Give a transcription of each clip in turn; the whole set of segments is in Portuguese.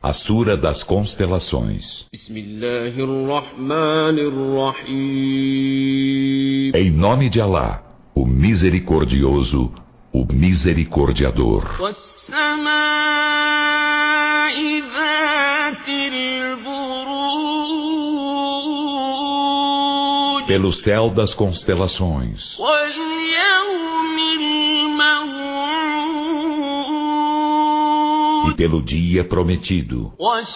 A Sura das Constelações. Em nome de Alá, o Misericordioso, o Misericordiador. Pelo céu das constelações. E pelo dia prometido.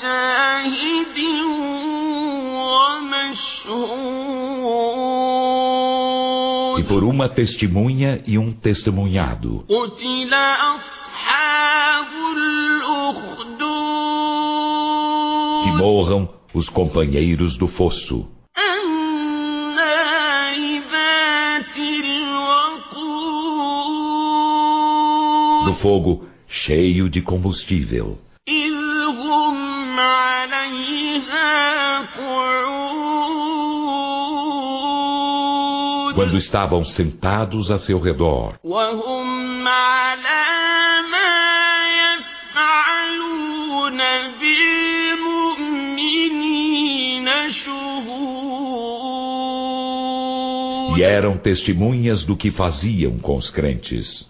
E por uma testemunha e um testemunhado. Que morram os companheiros do fosso. Do fogo cheio de combustível. Quando estavam sentados a seu redor. E eram testemunhas do que faziam com os crentes.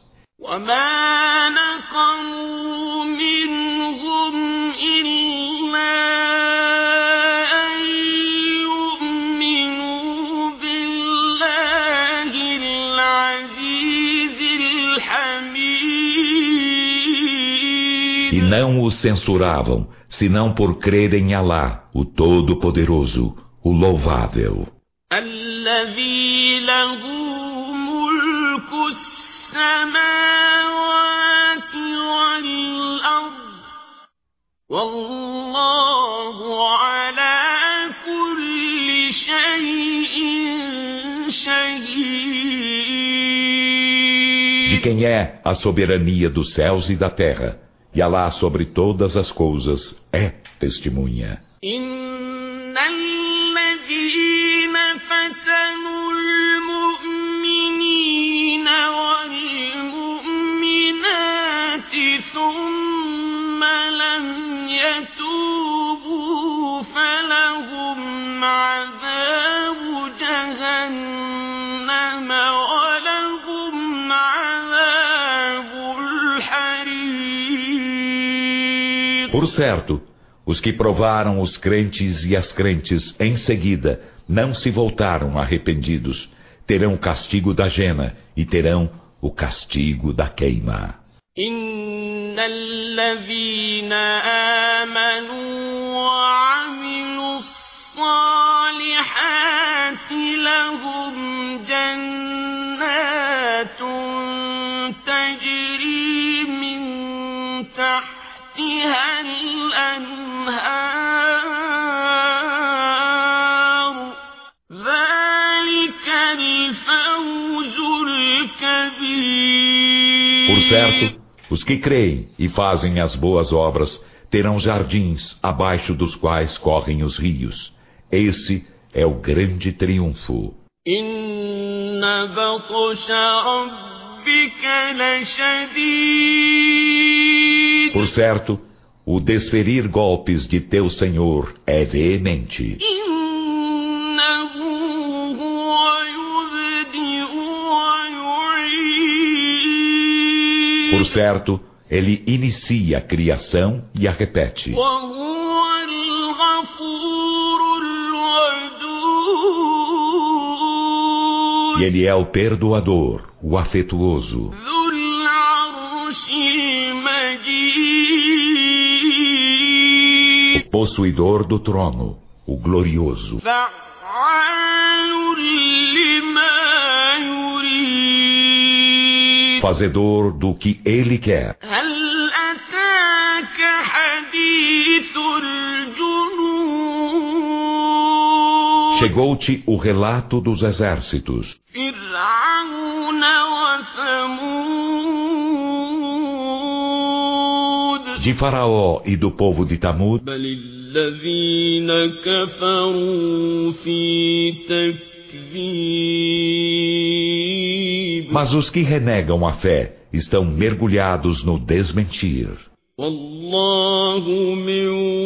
E não os censuravam, senão por crerem em Alá, o Todo-Poderoso, o Louvável. De quem é a soberania dos céus e da terra, e Alá sobre todas as coisas é testemunha. Por certo, os que provaram os crentes e as crentes em seguida não se voltaram arrependidos, terão o castigo da jena e terão o castigo da queima. Por certo, os que creem e fazem as boas obras terão jardins abaixo dos quais correm os rios. Esse é o grande triunfo. Por certo, o desferir golpes de teu Senhor é veemente. Por certo, ele inicia a criação e a repete. E ele é o perdoador, o afetuoso. O possuidor do trono, o glorioso. Fazedor do que ele quer. Chegou-te o relato dos exércitos. De Faraó e do povo de Tamud. Mas os que renegam a fé estão mergulhados no desmentir. والله من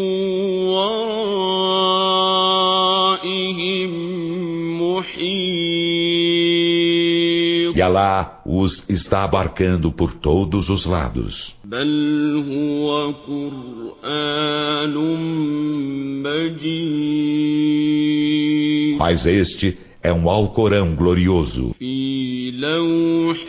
ورائهم محيط E Alá os está abarcando por todos os lados. بل هو قرآن مجيد Mas este é um Alcorão glorioso, في لوح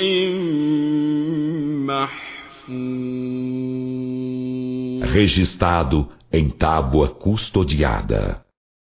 محفوظ registrado em tábua custodiada.